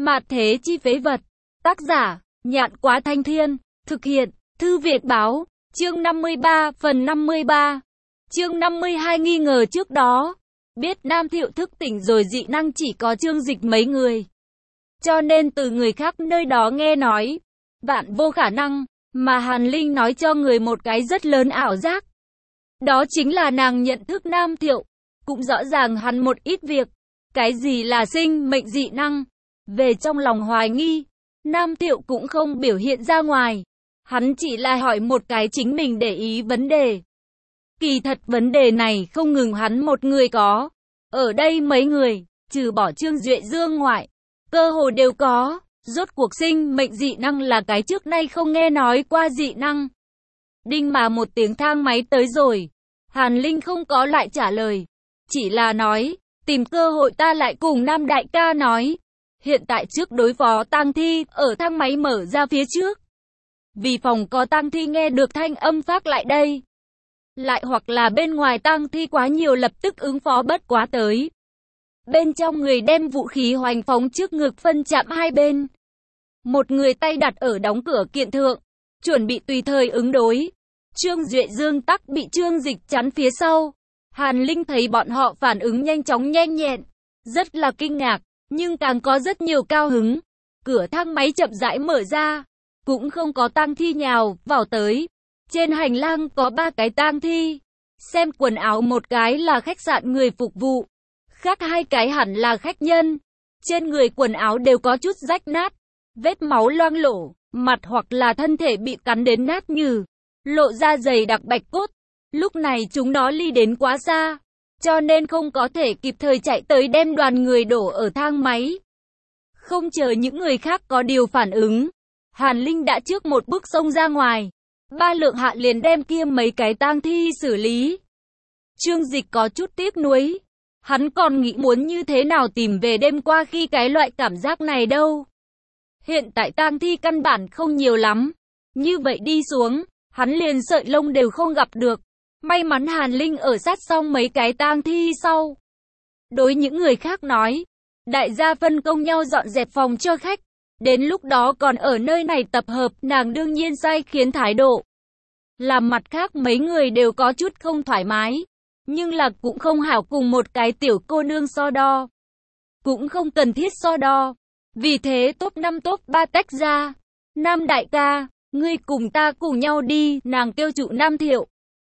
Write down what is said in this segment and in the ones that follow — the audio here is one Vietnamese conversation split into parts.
Mạt thế chi phế vật. Tác giả, Nhạn Quá Thanh Thiên. Thực hiện, Thư Việt Báo. Chương 53, phần 53. Chương 52 nghi ngờ trước đó. Biết Nam Thiệu thức tỉnh rồi dị năng chỉ có Trương Dịch mấy người. Cho nên từ người khác nơi đó nghe nói. Vạn vô khả năng, mà Hàn Linh nói cho người một cái rất lớn ảo giác. Đó chính là nàng nhận thức Nam Thiệu. Cũng rõ ràng hắn một ít việc. Cái gì là sinh mệnh dị năng? Về trong lòng hoài nghi, Nam Thiệu cũng không biểu hiện ra ngoài. Hắn chỉ là hỏi một cái chính mình để ý vấn đề. Kỳ thật vấn đề này không ngừng hắn một người có. Ở đây mấy người, trừ bỏ Trương Duệ Dương ngoại, cơ hồ đều có. Rốt cuộc sinh mệnh dị năng là cái trước nay không nghe nói qua dị năng. Đinh mà một tiếng thang máy tới rồi. Hàn Linh không có lại trả lời. Chỉ là nói, tìm cơ hội ta lại cùng Nam đại ca nói. Hiện tại trước đối phó tang thi, ở thang máy mở ra phía trước. Vì phòng có tang thi nghe được thanh âm phát lại đây. Lại hoặc là bên ngoài tang thi quá nhiều lập tức ứng phó bất quá tới. Bên trong người đem vũ khí hoành phóng trước ngực phân chạm hai bên. Một người tay đặt ở đóng cửa kiện thượng, chuẩn bị tùy thời ứng đối. Trương Duệ Dương tắc bị Trương Dịch chắn phía sau. Hàn Linh thấy bọn họ phản ứng nhanh chóng nhanh nhẹn, rất là kinh ngạc, nhưng càng có rất nhiều cao hứng. Cửa thang máy chậm rãi mở ra, cũng không có tang thi nhào vào tới. Trên hành lang có 3 cái tang thi. Xem quần áo một cái là khách sạn người phục vụ, khác 2 cái hẳn là khách nhân. Trên người quần áo đều có chút rách nát, vết máu loang lổ, mặt hoặc là thân thể bị cắn đến nát nhừ, lộ ra dày đặc bạch cốt. Lúc này chúng nó ly đến quá xa, cho nên không có thể kịp thời chạy tới đem đoàn người đổ ở thang máy. Không chờ những người khác có điều phản ứng, Hàn Linh đã trước một bước xông ra ngoài. 3 lượng hạ liền đem kia mấy cái tang thi xử lý. Trương Dịch có chút tiếc nuối. Hắn còn nghĩ muốn như thế nào tìm về đêm qua khi cái loại cảm giác này đâu. Hiện tại tang thi căn bản không nhiều lắm. Như vậy đi xuống, hắn liền sợi lông đều không gặp được. May mắn Hàn Linh ở sát xong mấy cái tang thi sau. Đối những người khác nói, đại gia phân công nhau dọn dẹp phòng cho khách. Đến lúc đó còn ở nơi này tập hợp, nàng đương nhiên sai khiến thái độ. Làm mặt khác mấy người đều có chút không thoải mái. Nhưng là cũng không hảo cùng một cái tiểu cô nương so đo. Cũng không cần thiết so đo. Vì thế top 5 top 3 tách ra. Nam đại ca, ngươi cùng ta cùng nhau đi, nàng kêu trụ Nam Thiệu.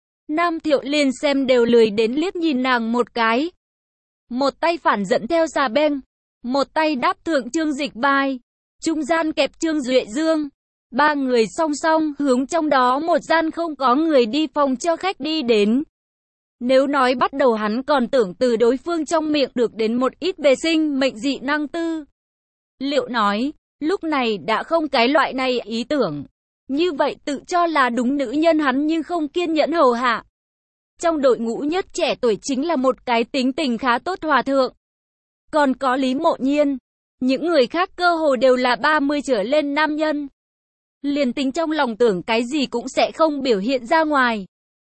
Nam Thiệu liền xem đều lười đến liếc nhìn nàng một cái. Một tay phản dẫn theo xà beng, một tay đáp thượng Trương Dịch vai, trung gian kẹp Trương Duệ Dương. 3 người song song hướng trong đó một gian không có người đi phòng cho khách đi đến. Nếu nói bắt đầu hắn còn tưởng từ đối phương trong miệng được đến một ít về sinh mệnh dị năng tư. Liệu nói, lúc này đã không cái loại này ý tưởng. Như vậy tự cho là đúng nữ nhân hắn nhưng không kiên nhẫn hầu hạ. Trong đội ngũ nhất trẻ tuổi chính là một cái tính tình khá tốt hòa thượng. Còn có Lý Mộ Nhiên. Những người khác cơ hồ đều là 30 trở lên nam nhân. Liền tính trong lòng tưởng cái gì cũng sẽ không biểu hiện ra ngoài.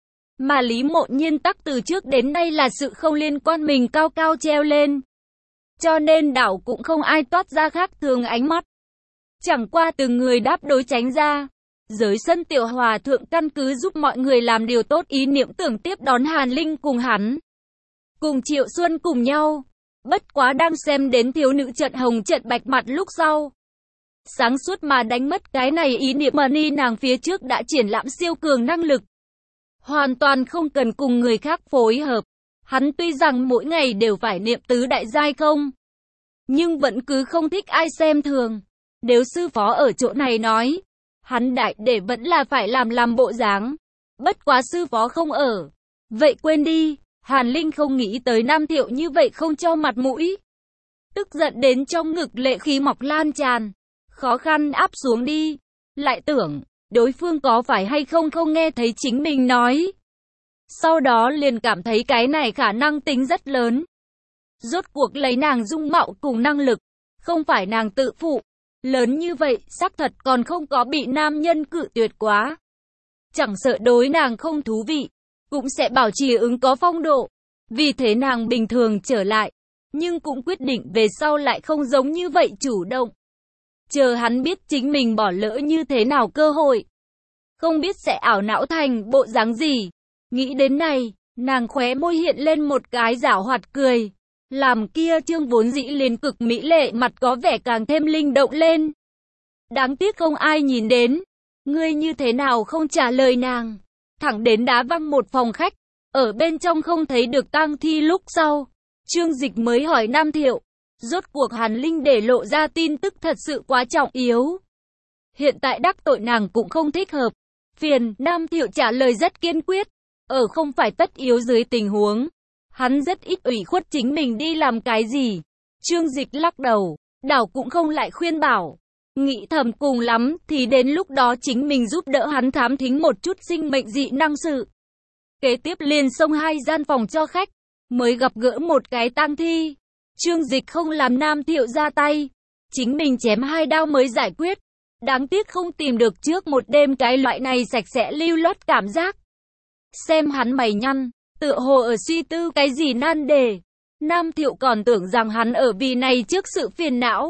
Mà Lý Mộ Nhiên tắc từ trước đến nay là sự không liên quan mình cao cao treo lên. Cho nên đảo cũng không ai toát ra khác thường ánh mắt. Chẳng qua từng người đáp đối tránh ra. Giới sân tiểu hòa thượng căn cứ giúp mọi người làm điều tốt ý niệm tưởng tiếp đón Hàn Linh cùng hắn. Cùng Triệu Xuân cùng nhau. Bất quá đang xem đến thiếu nữ trận hồng trận bạch mặt lúc sau. Sáng suốt mà đánh mất cái này ý niệm mà ni nàng phía trước đã triển lãm siêu cường năng lực. Hoàn toàn không cần cùng người khác phối hợp. Hắn tuy rằng mỗi ngày đều phải niệm tứ đại giai không. Nhưng vẫn cứ không thích ai xem thường. Nếu sư phó ở chỗ này nói. Hắn đại để vẫn là phải làm bộ dáng. Bất quá sư phó không ở. Vậy quên đi. Hàn Linh không nghĩ tới Nam Thiệu như vậy không cho mặt mũi. Tức giận đến trong ngực lệ khí mọc lan tràn. Khó khăn áp xuống đi. Lại tưởng, đối phương có phải hay không không nghe thấy chính mình nói. Sau đó liền cảm thấy cái này khả năng tính rất lớn. Rốt cuộc lấy nàng dung mạo cùng năng lực. Không phải nàng tự phụ. Lớn như vậy, xác thật còn không có bị nam nhân cự tuyệt quá. Chẳng sợ đối nàng không thú vị. Cũng sẽ bảo trì ứng có phong độ. Vì thế nàng bình thường trở lại. nhưng cũng quyết định về sau lại không giống như vậy chủ động. Chờ hắn biết chính mình bỏ lỡ như thế nào cơ hội. Không biết sẽ ảo não thành bộ dáng gì. Nghĩ đến này, nàng khóe môi hiện lên một cái giảo hoạt cười. Làm kia trương vốn dĩ liền cực mỹ lệ mặt có vẻ càng thêm linh động lên. Đáng tiếc không ai nhìn đến. Ngươi như thế nào không trả lời nàng. Thẳng đến đá văng một phòng khách. Ở bên trong không thấy được tang thi lúc sau. Trương Dịch mới hỏi Nam Thiệu. Rốt cuộc Hàn Linh để lộ ra tin tức thật sự quá trọng yếu. Hiện tại đắc tội nàng cũng không thích hợp. Phiền, Nam Thiệu trả lời rất kiên quyết. Ở không phải tất yếu dưới tình huống. Hắn rất ít ủy khuất chính mình đi làm cái gì. Trương Dịch lắc đầu, đảo cũng không lại khuyên bảo. Nghĩ thầm cùng lắm thì đến lúc đó chính mình giúp đỡ hắn thám thính một chút sinh mệnh dị năng sự. Kế tiếp liền xông 2 gian phòng cho khách, mới gặp gỡ một cái tang thi. Trương Dịch không làm Nam Thiệu ra tay, chính mình chém 2 đao mới giải quyết. Đáng tiếc không tìm được trước một đêm cái loại này sạch sẽ lưu loát cảm giác. Xem hắn mày nhăn, tựa hồ ở suy tư cái gì nan đề. Nam Thiệu còn tưởng rằng hắn ở vì này trước sự phiền não.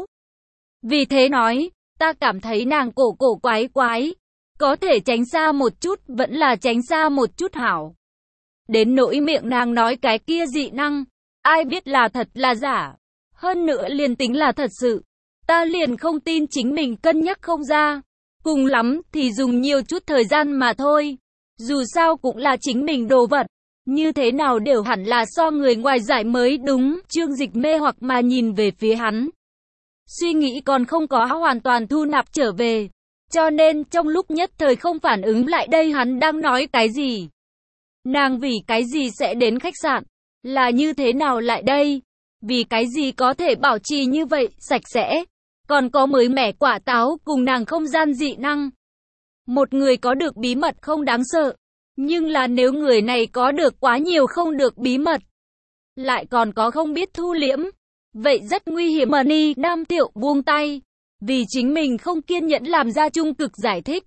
Vì thế nói, ta cảm thấy nàng cổ quái quái. Có thể tránh xa một chút, vẫn là tránh xa một chút hảo. Đến nỗi miệng nàng nói cái kia dị năng, ai biết là thật là giả. Hơn nữa liền tính là thật sự, ta liền không tin chính mình cân nhắc không ra. Cùng lắm thì dùng nhiều chút thời gian mà thôi. Dù sao cũng là chính mình đồ vật. Như thế nào đều hẳn là so người ngoài giải mới đúng. Trương Dịch mê hoặc mà nhìn về phía hắn. Suy nghĩ còn không có hoàn toàn thu nạp trở về. Cho nên trong lúc nhất thời không phản ứng lại đây hắn đang nói cái gì. Nàng vì cái gì sẽ đến khách sạn? Là như thế nào lại đây? Vì cái gì có thể bảo trì như vậy, sạch sẽ? Còn có mới mẻ quả táo cùng nàng không gian dị năng. Một người có được bí mật không đáng sợ. Nhưng là nếu người này có được quá nhiều không được bí mật, lại còn có không biết thu liễm, vậy rất nguy hiểm. Ni Nam Thiệu buông tay, vì chính mình không kiên nhẫn làm ra trung cực giải thích.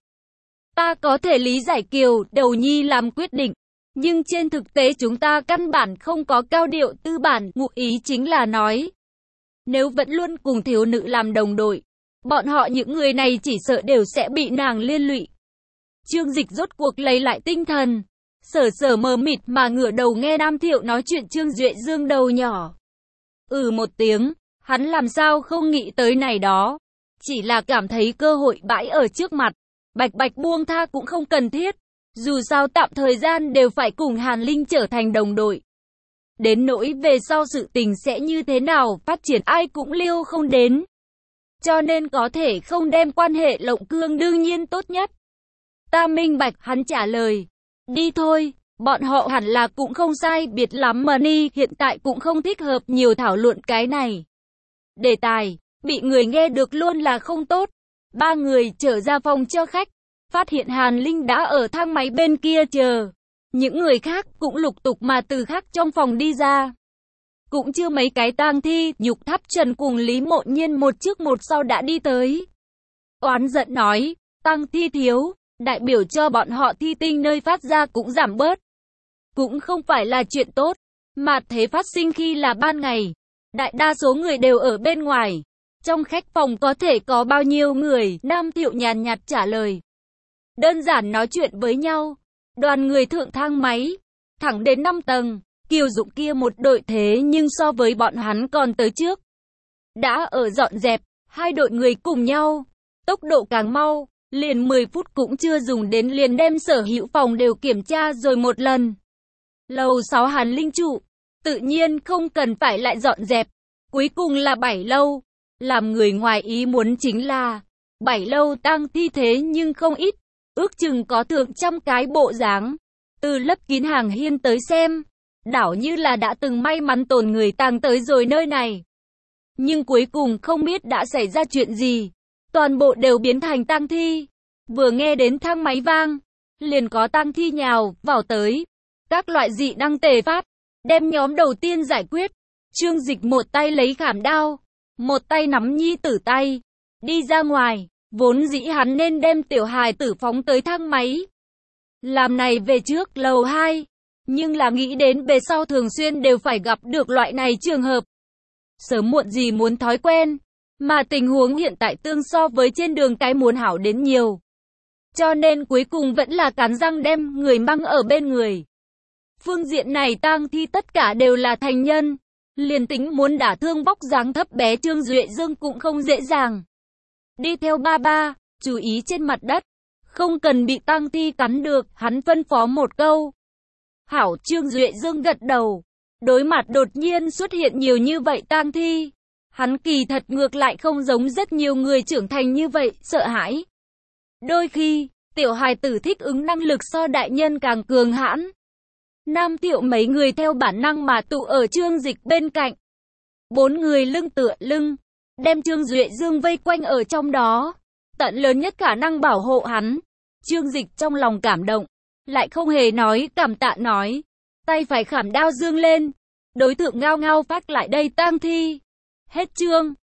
Ta có thể lý giải Kiều Đầu Nhi làm quyết định, nhưng trên thực tế chúng ta căn bản không có cao điệu tư bản. Ngụ ý chính là nói, nếu vẫn luôn cùng thiếu nữ làm đồng đội, bọn họ những người này chỉ sợ đều sẽ bị nàng liên lụy. Trương Dịch rốt cuộc lấy lại tinh thần, sở mờ mịt mà ngửa đầu nghe Nam Thiệu nói chuyện. Trương Duệ dương đầu nhỏ. Một tiếng, hắn làm sao không nghĩ tới này đó. Chỉ là cảm thấy cơ hội bãi ở trước mặt. Bạch buông tha cũng không cần thiết. Dù sao tạm thời gian đều phải cùng Hàn Linh trở thành đồng đội. Đến nỗi về sau sự tình sẽ như thế nào phát triển ai cũng liêu không đến. Cho nên có thể không đem quan hệ lộng cương đương nhiên tốt nhất. Ta minh bạch, hắn trả lời. Đi thôi, bọn họ hẳn là cũng không sai biệt lắm mà Ni hiện tại cũng không thích hợp nhiều thảo luận cái này. Đề tài, bị người nghe được luôn là không tốt. 3 người trở ra phòng cho khách, phát hiện Hàn Linh đã ở thang máy bên kia chờ. Những người khác cũng lục tục mà từ khác trong phòng đi ra. Cũng chưa mấy cái tang thi, Nhục Tháp Trần cùng Lý Mộ Nhiên một trước một sau đã đi tới. Oán giận nói, tang thi thiếu, đại biểu cho bọn họ thi tinh nơi phát ra cũng giảm bớt. Cũng không phải là chuyện tốt, mà thế phát sinh khi là ban ngày. Đại đa số người đều ở bên ngoài. Trong khách phòng có thể có bao nhiêu người? Nam Thiệu nhàn nhạt trả lời. Đơn giản nói chuyện với nhau. Đoàn người thượng thang máy, thẳng đến 5 tầng. Kiều Dụng kia một đội thế nhưng so với bọn hắn còn tới trước. Đã ở dọn dẹp, 2 đội người cùng nhau. Tốc độ càng mau, liền 10 phút cũng chưa dùng đến liền đem sở hữu phòng đều kiểm tra rồi một lần. Lầu 6 Hàn Linh trụ, tự nhiên không cần phải lại dọn dẹp. Cuối cùng là 7 lâu. Làm người ngoài ý muốn chính là 7 lâu tang thi thế nhưng không ít. Ước chừng có thượng trăm cái bộ dáng. Từ lấp kín hàng hiên tới xem, đảo như là đã từng may mắn tồn người tang tới rồi nơi này. Nhưng cuối cùng không biết đã xảy ra chuyện gì. Toàn bộ đều biến thành tang thi. Vừa nghe đến thang máy vang, liền có tang thi nhào vào tới. Các loại dị năng tề phát, đem nhóm đầu tiên giải quyết. Trương Dịch một tay lấy khảm đao, một tay nắm nhi tử tay, đi ra ngoài. Vốn dĩ hắn nên đem tiểu hài tử phóng tới thang máy, làm này về trước lầu 2. Nhưng là nghĩ đến về sau thường xuyên đều phải gặp được loại này trường hợp. sớm muộn gì muốn thói quen, mà tình huống hiện tại tương so với trên đường cái muốn hảo đến nhiều. Cho nên cuối cùng vẫn là cắn răng đem người mang ở bên người. Phương diện này tang thi tất cả đều là thành nhân, liền tính muốn đả thương vóc dáng thấp bé Trương Duệ Dương cũng không dễ dàng. Đi theo ba ba, chú ý trên mặt đất, không cần bị tang thi cắn được, hắn phân phó một câu. Hảo, Trương Duệ Dương gật đầu. Đối mặt đột nhiên xuất hiện nhiều như vậy tang thi, hắn kỳ thật ngược lại không giống rất nhiều người trưởng thành như vậy, sợ hãi. Đôi khi, tiểu hài tử thích ứng năng lực so đại nhân càng cường hãn. Nam Thiệu mấy người theo bản năng mà tụ ở Trương Dịch bên cạnh. 4 người lưng tựa lưng, đem Trương Duệ Dương vây quanh ở trong đó, tận lớn nhất khả năng bảo hộ hắn. Trương Dịch trong lòng cảm động, lại không hề nói cảm tạ nói, tay phải khảm đao dương lên, đối tượng ngao ngao phát lại đây tang thi. Hết chương.